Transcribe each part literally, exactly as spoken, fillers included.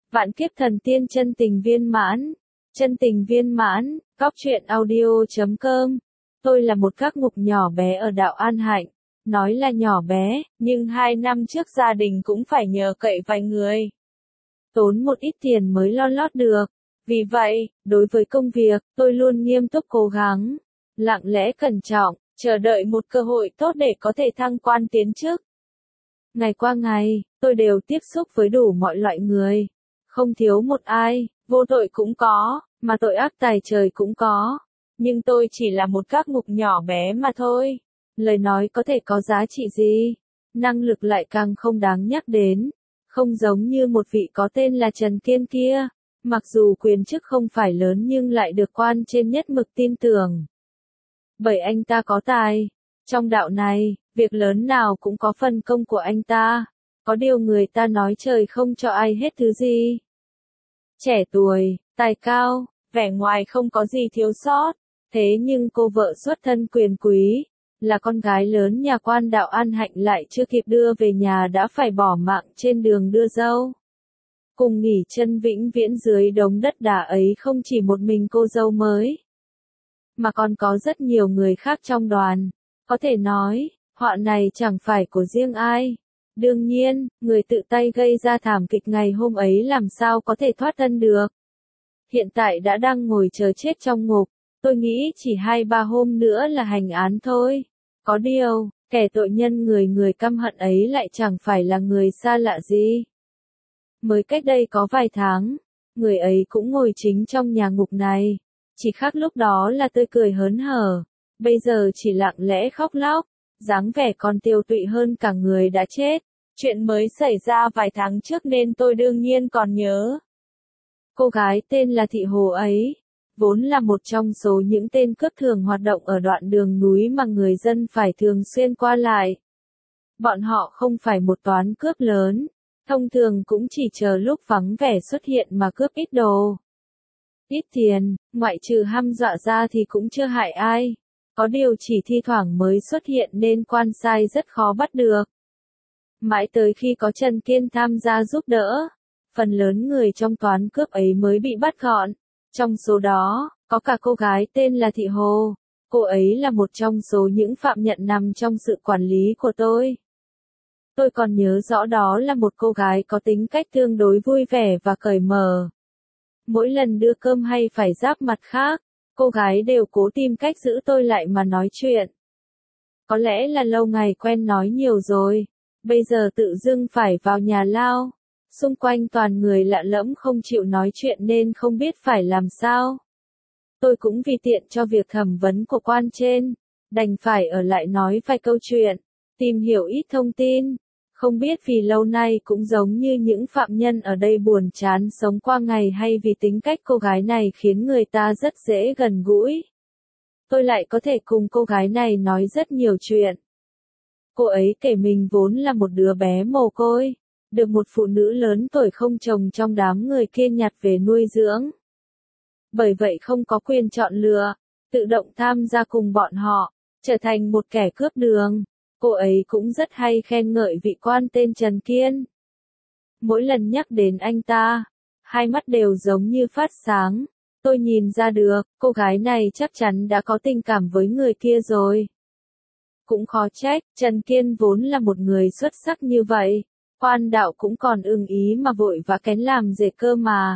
Vạn kiếp thần tiên chân tình viên mãn. Chân tình viên mãn, góc truyện audio chấm com. Tôi là một các ngục nhỏ bé ở đạo An Hạnh. Nói là nhỏ bé, nhưng hai năm trước gia đình cũng phải nhờ cậy vài người. Tốn một ít tiền mới lo lót được. Vì vậy, đối với công việc, tôi luôn nghiêm túc cố gắng, lặng lẽ cẩn trọng, chờ đợi một cơ hội tốt để có thể thăng quan tiến chức. Ngày qua ngày, tôi đều tiếp xúc với đủ mọi loại người. Không thiếu một ai, vô tội cũng có, mà tội ác tày trời cũng có. Nhưng tôi chỉ là một các ngục nhỏ bé mà thôi. Lời nói có thể có giá trị gì? Năng lực lại càng không đáng nhắc đến. Không giống như một vị có tên là Trần Kiên kia. Mặc dù quyền chức không phải lớn nhưng lại được quan trên nhất mực tin tưởng. Bởi anh ta có tài. Trong đạo này, việc lớn nào cũng có phần công của anh ta. Có điều người ta nói trời không cho ai hết thứ gì. Trẻ tuổi, tài cao, vẻ ngoài không có gì thiếu sót. Thế nhưng cô vợ xuất thân quyền quý, là con gái lớn nhà quan đạo An Hạnh lại chưa kịp đưa về nhà đã phải bỏ mạng trên đường đưa dâu. Cùng nghỉ chân vĩnh viễn dưới đống đất đá ấy không chỉ một mình cô dâu mới, mà còn có rất nhiều người khác trong đoàn. Có thể nói, họa này chẳng phải của riêng ai. Đương nhiên, người tự tay gây ra thảm kịch ngày hôm ấy làm sao có thể thoát thân được. Hiện tại đã đang ngồi chờ chết trong ngục, tôi nghĩ chỉ hai ba hôm nữa là hành án thôi. Có điều, kẻ tội nhân người người căm hận ấy lại chẳng phải là người xa lạ gì. Mới cách đây có vài tháng, người ấy cũng ngồi chính trong nhà ngục này. Chỉ khác lúc đó là tươi cười hớn hở, bây giờ chỉ lặng lẽ khóc lóc, dáng vẻ còn tiêu tụy hơn cả người đã chết. Chuyện mới xảy ra vài tháng trước nên tôi đương nhiên còn nhớ. Cô gái tên là Thị Hồ ấy, vốn là một trong số những tên cướp thường hoạt động ở đoạn đường núi mà người dân phải thường xuyên qua lại. Bọn họ không phải một toán cướp lớn, thông thường cũng chỉ chờ lúc vắng vẻ xuất hiện mà cướp ít đồ. Ít tiền, ngoại trừ hăm dọa ra thì cũng chưa hại ai. Có điều chỉ thi thoảng mới xuất hiện nên quan sai rất khó bắt được. Mãi tới khi có Trần Kiên tham gia giúp đỡ, phần lớn người trong toán cướp ấy mới bị bắt gọn. Trong số đó, có cả cô gái tên là Thị Hồ. Cô ấy là một trong số những phạm nhân nằm trong sự quản lý của tôi. Tôi còn nhớ rõ đó là một cô gái có tính cách tương đối vui vẻ và cởi mở. Mỗi lần đưa cơm hay phải giáp mặt khác, cô gái đều cố tìm cách giữ tôi lại mà nói chuyện. Có lẽ là lâu ngày quen nói nhiều rồi, bây giờ tự dưng phải vào nhà lao. Xung quanh toàn người lạ lẫm không chịu nói chuyện nên không biết phải làm sao. Tôi cũng vì tiện cho việc thẩm vấn của quan trên, đành phải ở lại nói vài câu chuyện, tìm hiểu ít thông tin. Không biết vì lâu nay cũng giống như những phạm nhân ở đây buồn chán sống qua ngày hay vì tính cách cô gái này khiến người ta rất dễ gần gũi. Tôi lại có thể cùng cô gái này nói rất nhiều chuyện. Cô ấy kể mình vốn là một đứa bé mồ côi, được một phụ nữ lớn tuổi không chồng trong đám người kia nhặt về nuôi dưỡng. Bởi vậy không có quyền chọn lựa, tự động tham gia cùng bọn họ, trở thành một kẻ cướp đường. Cô ấy cũng rất hay khen ngợi vị quan tên Trần Kiên. Mỗi lần nhắc đến anh ta, hai mắt đều giống như phát sáng. Tôi nhìn ra được, cô gái này chắc chắn đã có tình cảm với người kia rồi. Cũng khó trách, Trần Kiên vốn là một người xuất sắc như vậy. Quan đạo cũng còn ưng ý mà vội vã kén làm rể cơ mà.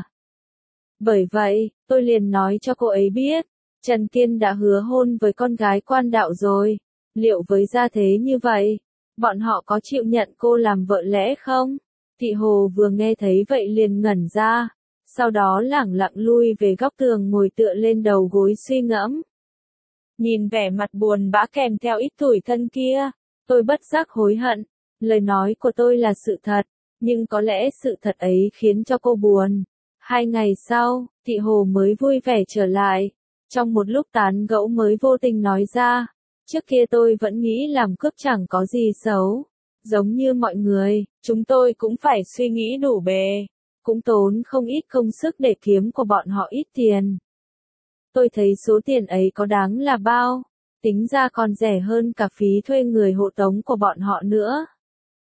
Bởi vậy, tôi liền nói cho cô ấy biết, Trần Kiên đã hứa hôn với con gái quan đạo rồi. Liệu với gia thế như vậy, bọn họ có chịu nhận cô làm vợ lẽ không? Thị Hồ vừa nghe thấy vậy liền ngẩn ra, sau đó lẳng lặng lui về góc tường ngồi tựa lên đầu gối suy ngẫm. Nhìn vẻ mặt buồn bã kèm theo ít tủi thân kia, tôi bất giác hối hận. Lời nói của tôi là sự thật, nhưng có lẽ sự thật ấy khiến cho cô buồn. Hai ngày sau, Thị Hồ mới vui vẻ trở lại. Trong một lúc tán gẫu mới vô tình nói ra, trước kia tôi vẫn nghĩ làm cướp chẳng có gì xấu. Giống như mọi người, chúng tôi cũng phải suy nghĩ đủ bề, cũng tốn không ít công sức để kiếm của bọn họ ít tiền. Tôi thấy số tiền ấy có đáng là bao, tính ra còn rẻ hơn cả phí thuê người hộ tống của bọn họ nữa.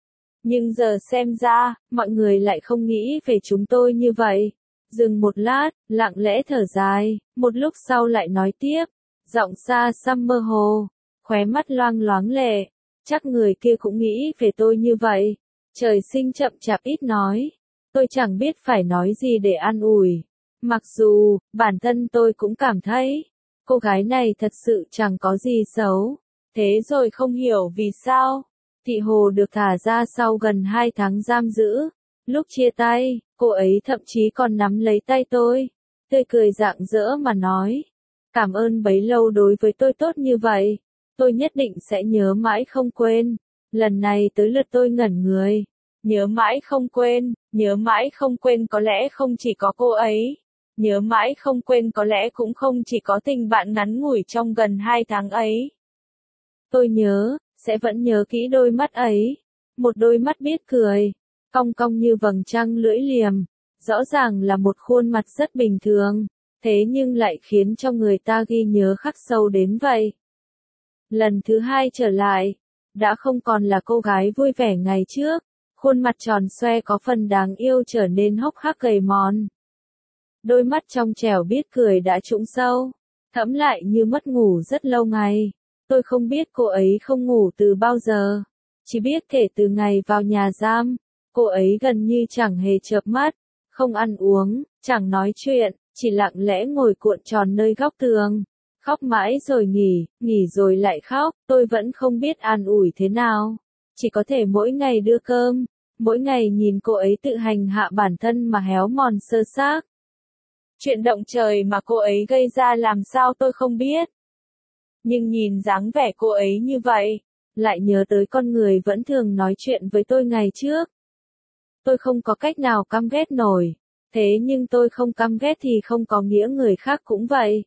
Nhưng giờ xem ra, mọi người lại không nghĩ về chúng tôi như vậy. Dừng một lát, lặng lẽ thở dài, một lúc sau lại nói tiếp, giọng xa xăm mơ hồ, khóe mắt loang loáng lệ. Chắc người kia cũng nghĩ về tôi như vậy. Trời sinh chậm chạp ít nói. Tôi chẳng biết phải nói gì để an ủi. Mặc dù, bản thân tôi cũng cảm thấy, cô gái này thật sự chẳng có gì xấu. Thế rồi không hiểu vì sao, Thị Hồ được thả ra sau gần hai tháng giam giữ. Lúc chia tay, cô ấy thậm chí còn nắm lấy tay tôi, tươi cười rạng rỡ mà nói, cảm ơn bấy lâu đối với tôi tốt như vậy, tôi nhất định sẽ nhớ mãi không quên. Lần này tới lượt tôi ngẩn người, nhớ mãi không quên, nhớ mãi không quên có lẽ không chỉ có cô ấy, nhớ mãi không quên có lẽ cũng không chỉ có tình bạn ngắn ngủi trong gần hai tháng ấy. Tôi nhớ, sẽ vẫn nhớ kỹ đôi mắt ấy, một đôi mắt biết cười, cong cong như vầng trăng lưỡi liềm, rõ ràng là một khuôn mặt rất bình thường, thế nhưng lại khiến cho người ta ghi nhớ khắc sâu đến vậy. Lần thứ hai trở lại, đã không còn là cô gái vui vẻ ngày trước, khuôn mặt tròn xoe có phần đáng yêu trở nên hốc hác gầy mòn. Đôi mắt trong trẻo biết cười đã trũng sâu, thẫm lại như mất ngủ rất lâu ngày. Tôi không biết cô ấy không ngủ từ bao giờ, chỉ biết kể từ ngày vào nhà giam, cô ấy gần như chẳng hề chợp mắt, không ăn uống, chẳng nói chuyện, chỉ lặng lẽ ngồi cuộn tròn nơi góc tường, khóc mãi rồi nghỉ, nghỉ rồi lại khóc, tôi vẫn không biết an ủi thế nào, chỉ có thể mỗi ngày đưa cơm, mỗi ngày nhìn cô ấy tự hành hạ bản thân mà héo mòn sơ xác. Chuyện động trời mà cô ấy gây ra làm sao tôi không biết. Nhưng nhìn dáng vẻ cô ấy như vậy, lại nhớ tới con người vẫn thường nói chuyện với tôi ngày trước. Tôi không có cách nào căm ghét nổi, thế nhưng tôi không căm ghét thì không có nghĩa người khác cũng vậy.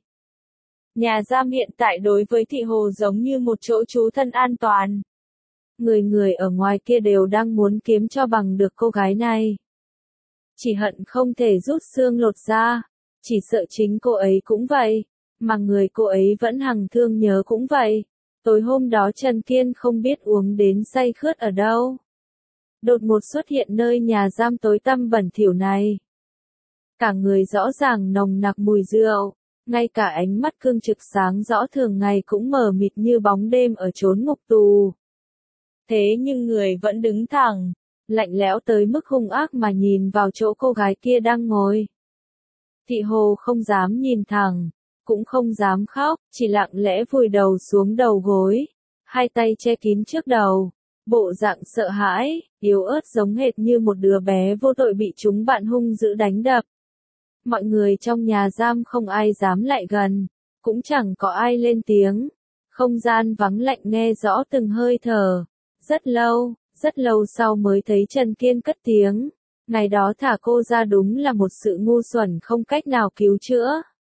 Nhà giam hiện tại đối với Thị Hồ giống như một chỗ trú thân an toàn. Người người ở ngoài kia đều đang muốn kiếm cho bằng được cô gái này. Chỉ hận không thể rút xương lột da, chỉ sợ chính cô ấy cũng vậy. Mà người cô ấy vẫn hằng thương nhớ cũng vậy. Tối hôm đó Trần Kiên không biết uống đến say khướt ở đâu. Đột ngột xuất hiện nơi nhà giam tối tăm bẩn thỉu này. Cả người rõ ràng nồng nặc mùi rượu, ngay cả ánh mắt cương trực sáng rõ thường ngày cũng mờ mịt như bóng đêm ở chốn ngục tù. Thế nhưng người vẫn đứng thẳng, lạnh lẽo tới mức hung ác mà nhìn vào chỗ cô gái kia đang ngồi. Thị Hồ không dám nhìn thẳng, cũng không dám khóc, chỉ lặng lẽ vùi đầu xuống đầu gối, hai tay che kín trước đầu, bộ dạng sợ hãi, yếu ớt giống hệt như một đứa bé vô tội bị chúng bạn hung dữ đánh đập. Mọi người trong nhà giam không ai dám lại gần, cũng chẳng có ai lên tiếng, không gian vắng lạnh nghe rõ từng hơi thở. Rất lâu, rất lâu sau mới thấy Trần Kiên cất tiếng, ngày đó thả cô ra đúng là một sự ngu xuẩn không cách nào cứu chữa.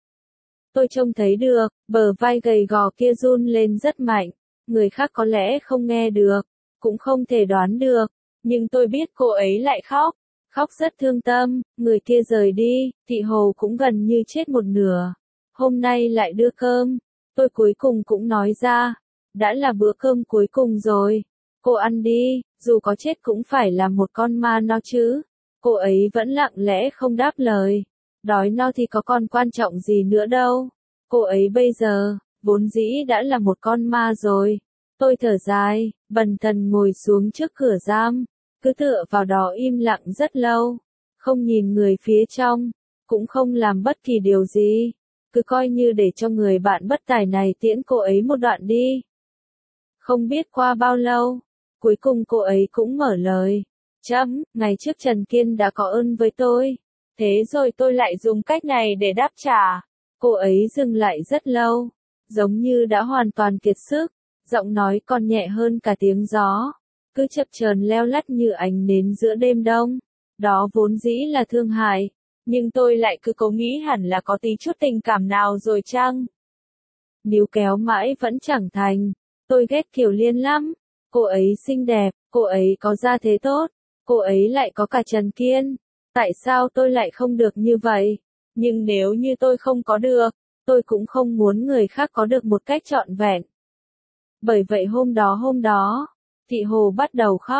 Tôi trông thấy được, bờ vai gầy gò kia run lên rất mạnh, người khác có lẽ không nghe được, cũng không thể đoán được, nhưng tôi biết cô ấy lại khóc, khóc rất thương tâm, người kia rời đi, Thị Hồ cũng gần như chết một nửa. Hôm nay lại đưa cơm, tôi cuối cùng cũng nói ra, đã là bữa cơm cuối cùng rồi, cô ăn đi, dù có chết cũng phải là một con ma no chứ. Cô ấy vẫn lặng lẽ không đáp lời. Đói no thì có còn quan trọng gì nữa đâu. Cô ấy bây giờ, vốn dĩ đã là một con ma rồi. Tôi thở dài, bần thần ngồi xuống trước cửa giam, cứ tựa vào đó im lặng rất lâu. Không nhìn người phía trong, cũng không làm bất kỳ điều gì. Cứ coi như để cho người bạn bất tài này tiễn cô ấy một đoạn đi. Không biết qua bao lâu, cuối cùng cô ấy cũng mở lời. Chấm, ngày trước Trần Kiên đã có ơn với tôi. Thế rồi tôi lại dùng cách này để đáp trả. Cô ấy dừng lại rất lâu, giống như đã hoàn toàn kiệt sức, giọng nói còn nhẹ hơn cả tiếng gió, cứ chập chờn leo lắt như ánh nến giữa đêm đông. Đó vốn dĩ là thương hại, nhưng tôi lại cứ cố nghĩ hẳn là có tí chút tình cảm nào rồi chăng? Níu kéo mãi vẫn chẳng thành, tôi ghét Kiều Liên lắm, cô ấy xinh đẹp, cô ấy có gia thế tốt, cô ấy lại có cả Trần Kiên. Tại sao tôi lại không được như vậy? Nhưng nếu như tôi không có được, tôi cũng không muốn người khác có được một cách trọn vẹn. Bởi vậy hôm đó hôm đó, Thị Hồ bắt đầu khóc,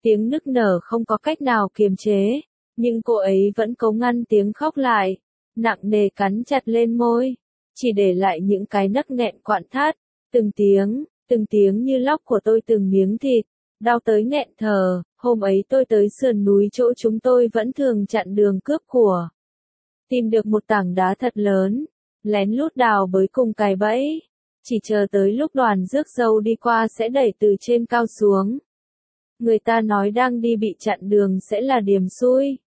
tiếng nức nở không có cách nào kiềm chế, nhưng cô ấy vẫn cố ngăn tiếng khóc lại, nặng nề cắn chặt lên môi, chỉ để lại những cái nấc nghẹn quặn thắt, từng tiếng, từng tiếng như lóc của tôi từng miếng thịt, đau tới nghẹn thở. Hôm ấy tôi tới sườn núi chỗ chúng tôi vẫn thường chặn đường cướp của, tìm được một tảng đá thật lớn, lén lút đào bới cùng cài bẫy, chỉ chờ tới lúc đoàn rước dâu đi qua sẽ đẩy từ trên cao xuống. Người ta nói đang đi bị chặn đường sẽ là điềm xui.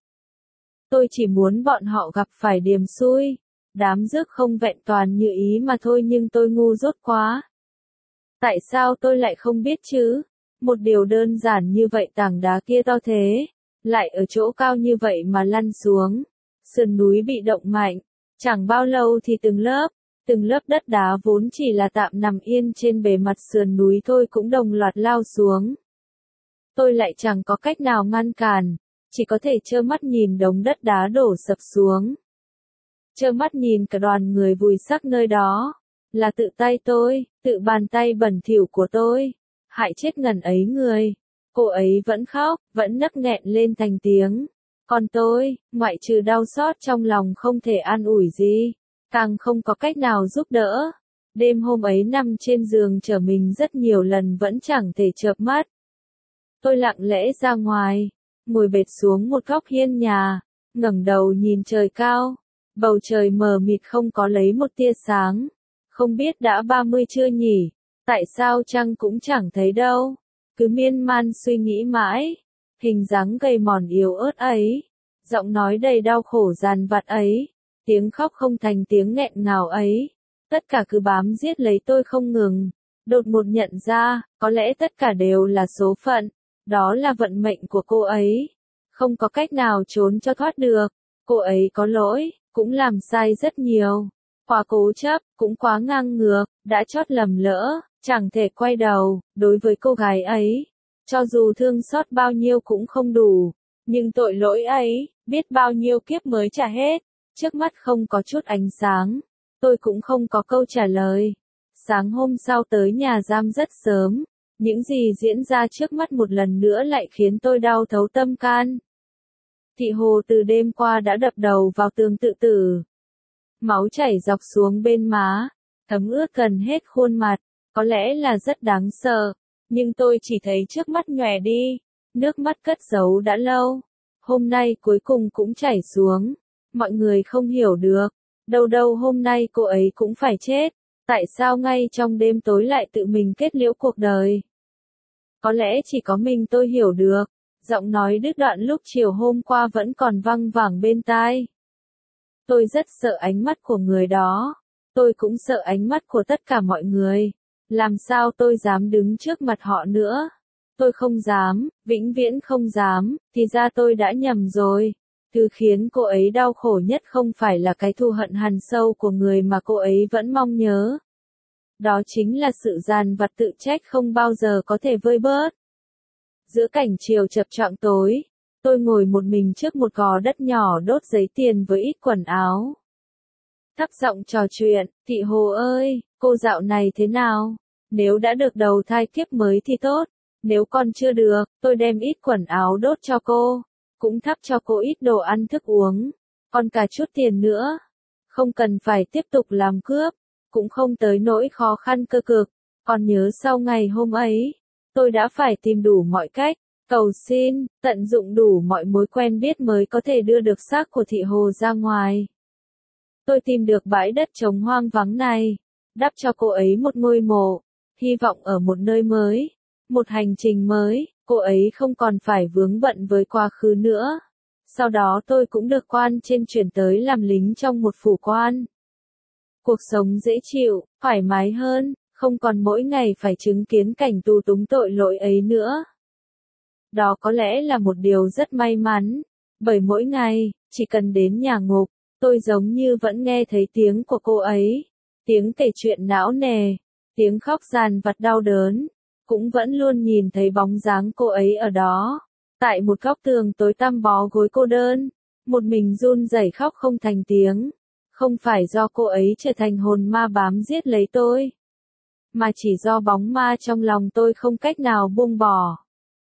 Tôi chỉ muốn bọn họ gặp phải điềm xui, đám rước không vẹn toàn như ý mà thôi, nhưng tôi ngu dốt quá. Tại sao tôi lại không biết chứ? Một điều đơn giản như vậy, tảng đá kia to thế, lại ở chỗ cao như vậy mà lăn xuống. Sườn núi bị động mạnh, chẳng bao lâu thì từng lớp, từng lớp đất đá vốn chỉ là tạm nằm yên trên bề mặt sườn núi thôi cũng đồng loạt lao xuống. Tôi lại chẳng có cách nào ngăn cản, chỉ có thể trơ mắt nhìn đống đất đá đổ sập xuống. Trơ mắt nhìn cả đoàn người vùi xác nơi đó, là tự tay tôi, tự bàn tay bẩn thỉu của tôi, hại chết ngần ấy người. Cô ấy vẫn khóc, vẫn nấc nghẹn lên thành tiếng. Còn tôi, ngoại trừ đau xót trong lòng không thể an ủi gì, càng không có cách nào giúp đỡ. Đêm hôm ấy nằm trên giường trở mình rất nhiều lần vẫn chẳng thể chợp mắt. Tôi lặng lẽ ra ngoài, ngồi bệt xuống một góc hiên nhà, ngẩng đầu nhìn trời cao, bầu trời mờ mịt không có lấy một tia sáng. Không biết đã ba mươi chưa nhỉ, tại sao trăng cũng chẳng thấy đâu, cứ miên man suy nghĩ mãi, hình dáng gầy mòn yếu ớt ấy, giọng nói đầy đau khổ dằn vặt ấy, tiếng khóc không thành tiếng nghẹn ngào ấy, tất cả cứ bám giết lấy tôi không ngừng. Đột ngột nhận ra, có lẽ tất cả đều là số phận, đó là vận mệnh của cô ấy, không có cách nào trốn cho thoát được. Cô ấy có lỗi, cũng làm sai rất nhiều, quá cố chấp, cũng quá ngang ngược, đã chót lầm lỡ, chẳng thể quay đầu. Đối với cô gái ấy, cho dù thương xót bao nhiêu cũng không đủ, nhưng tội lỗi ấy, biết bao nhiêu kiếp mới trả hết. Trước mắt không có chút ánh sáng, tôi cũng không có câu trả lời. Sáng hôm sau tới nhà giam rất sớm, những gì diễn ra trước mắt một lần nữa lại khiến tôi đau thấu tâm can. Thị Hồ từ đêm qua đã đập đầu vào tường tự tử. Máu chảy dọc xuống bên má, thấm ướt gần hết khuôn mặt, có lẽ là rất đáng sợ, nhưng tôi chỉ thấy trước mắt nhòe đi, nước mắt cất giấu đã lâu, hôm nay cuối cùng cũng chảy xuống. Mọi người không hiểu được, đâu đâu hôm nay cô ấy cũng phải chết, tại sao ngay trong đêm tối lại tự mình kết liễu cuộc đời. Có lẽ chỉ có mình tôi hiểu được, giọng nói đứt đoạn lúc chiều hôm qua vẫn còn văng vẳng bên tai. Tôi rất sợ ánh mắt của người đó, tôi cũng sợ ánh mắt của tất cả mọi người, làm sao tôi dám đứng trước mặt họ nữa. Tôi không dám, vĩnh viễn không dám, thì ra tôi đã nhầm rồi. Thứ khiến cô ấy đau khổ nhất không phải là cái thù hận hằn sâu của người mà cô ấy vẫn mong nhớ. Đó chính là sự dằn vặt tự trách không bao giờ có thể vơi bớt. Giữa cảnh chiều chập choạng tối, tôi ngồi một mình trước một gò đất nhỏ đốt giấy tiền với ít quần áo. Thấp giọng trò chuyện, Thị Hồ ơi, cô dạo này thế nào? Nếu đã được đầu thai kiếp mới thì tốt, nếu còn chưa được, tôi đem ít quần áo đốt cho cô, cũng thắp cho cô ít đồ ăn thức uống, còn cả chút tiền nữa. Không cần phải tiếp tục làm cướp, cũng không tới nỗi khó khăn cơ cực. Còn nhớ sau ngày hôm ấy, tôi đã phải tìm đủ mọi cách, cầu xin, tận dụng đủ mọi mối quen biết mới có thể đưa được xác của Thị Hồ ra ngoài. Tôi tìm được bãi đất trống hoang vắng này, đắp cho cô ấy một ngôi mộ, hy vọng ở một nơi mới, một hành trình mới, cô ấy không còn phải vướng bận với quá khứ nữa. Sau đó tôi cũng được quan trên chuyển tới làm lính trong một phủ quan. Cuộc sống dễ chịu, thoải mái hơn, không còn mỗi ngày phải chứng kiến cảnh tù túng tội lỗi ấy nữa. Đó có lẽ là một điều rất may mắn, bởi mỗi ngày, chỉ cần đến nhà ngục, tôi giống như vẫn nghe thấy tiếng của cô ấy, tiếng kể chuyện não nề, tiếng khóc dằn vặt đau đớn, cũng vẫn luôn nhìn thấy bóng dáng cô ấy ở đó, tại một góc tường tối tăm bó gối cô đơn, một mình run rẩy khóc không thành tiếng. Không phải do cô ấy trở thành hồn ma bám giết lấy tôi, mà chỉ do bóng ma trong lòng tôi không cách nào buông bỏ.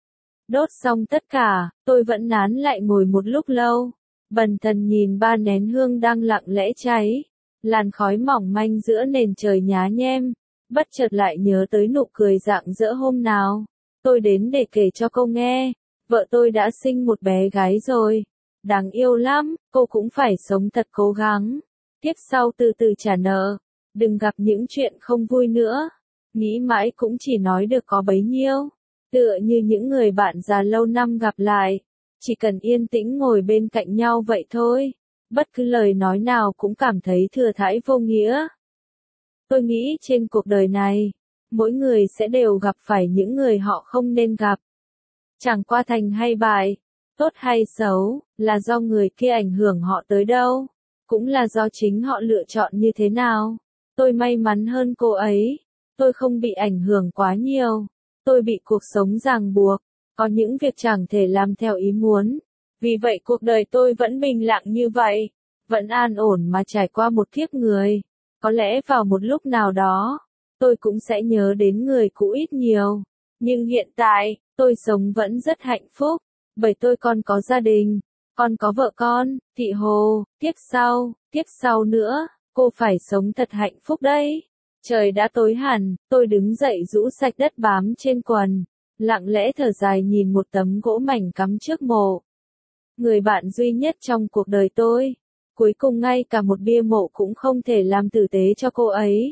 Đốt xong tất cả, tôi vẫn nán lại ngồi một lúc lâu. Bần thần nhìn ba nén hương đang lặng lẽ cháy. Làn khói mỏng manh giữa nền trời nhá nhem. Bất chợt lại nhớ tới nụ cười rạng rỡ hôm nào. Tôi đến để kể cho cô nghe. Vợ tôi đã sinh một bé gái rồi. Đáng yêu lắm, cô cũng phải sống thật cố gắng. Tiếp sau từ từ trả nợ. Đừng gặp những chuyện không vui nữa. Nghĩ mãi cũng chỉ nói được có bấy nhiêu. Tựa như những người bạn già lâu năm gặp lại. Chỉ cần yên tĩnh ngồi bên cạnh nhau vậy thôi. Bất cứ lời nói nào cũng cảm thấy thừa thãi vô nghĩa. Tôi nghĩ trên cuộc đời này, mỗi người sẽ đều gặp phải những người họ không nên gặp. Chẳng qua thành hay bại, tốt hay xấu, là do người kia ảnh hưởng họ tới đâu. Cũng là do chính họ lựa chọn như thế nào. Tôi may mắn hơn cô ấy. Tôi không bị ảnh hưởng quá nhiều. Tôi bị cuộc sống ràng buộc. Có những việc chẳng thể làm theo ý muốn. Vì vậy cuộc đời tôi vẫn bình lặng như vậy. Vẫn an ổn mà trải qua một kiếp người. Có lẽ vào một lúc nào đó, tôi cũng sẽ nhớ đến người cũ ít nhiều. Nhưng hiện tại, tôi sống vẫn rất hạnh phúc. Bởi tôi còn có gia đình. Còn có vợ con, Thị Hồ. Tiếp sau, tiếp sau nữa, cô phải sống thật hạnh phúc đấy. Trời đã tối hẳn, tôi đứng dậy rũ sạch đất bám trên quần. Lặng lẽ thở dài nhìn một tấm gỗ mảnh cắm trước mộ. Người bạn duy nhất trong cuộc đời tôi. Cuối cùng ngay cả một bia mộ cũng không thể làm tử tế cho cô ấy.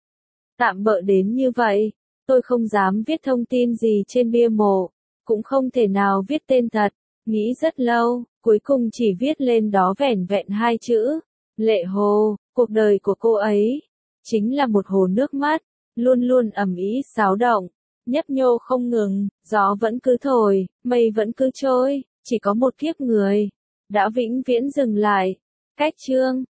Tạm bợ đến như vậy, tôi không dám viết thông tin gì trên bia mộ. Cũng không thể nào viết tên thật. Nghĩ rất lâu, cuối cùng chỉ viết lên đó vẻn vẹn hai chữ. Lệ Hồ, cuộc đời của cô ấy. Chính là một hồ nước mắt. Luôn luôn ầm ĩ xáo động. Nhấp nhô không ngừng, gió vẫn cứ thổi, mây vẫn cứ trôi, chỉ có một kiếp người, đã vĩnh viễn dừng lại. Cách chương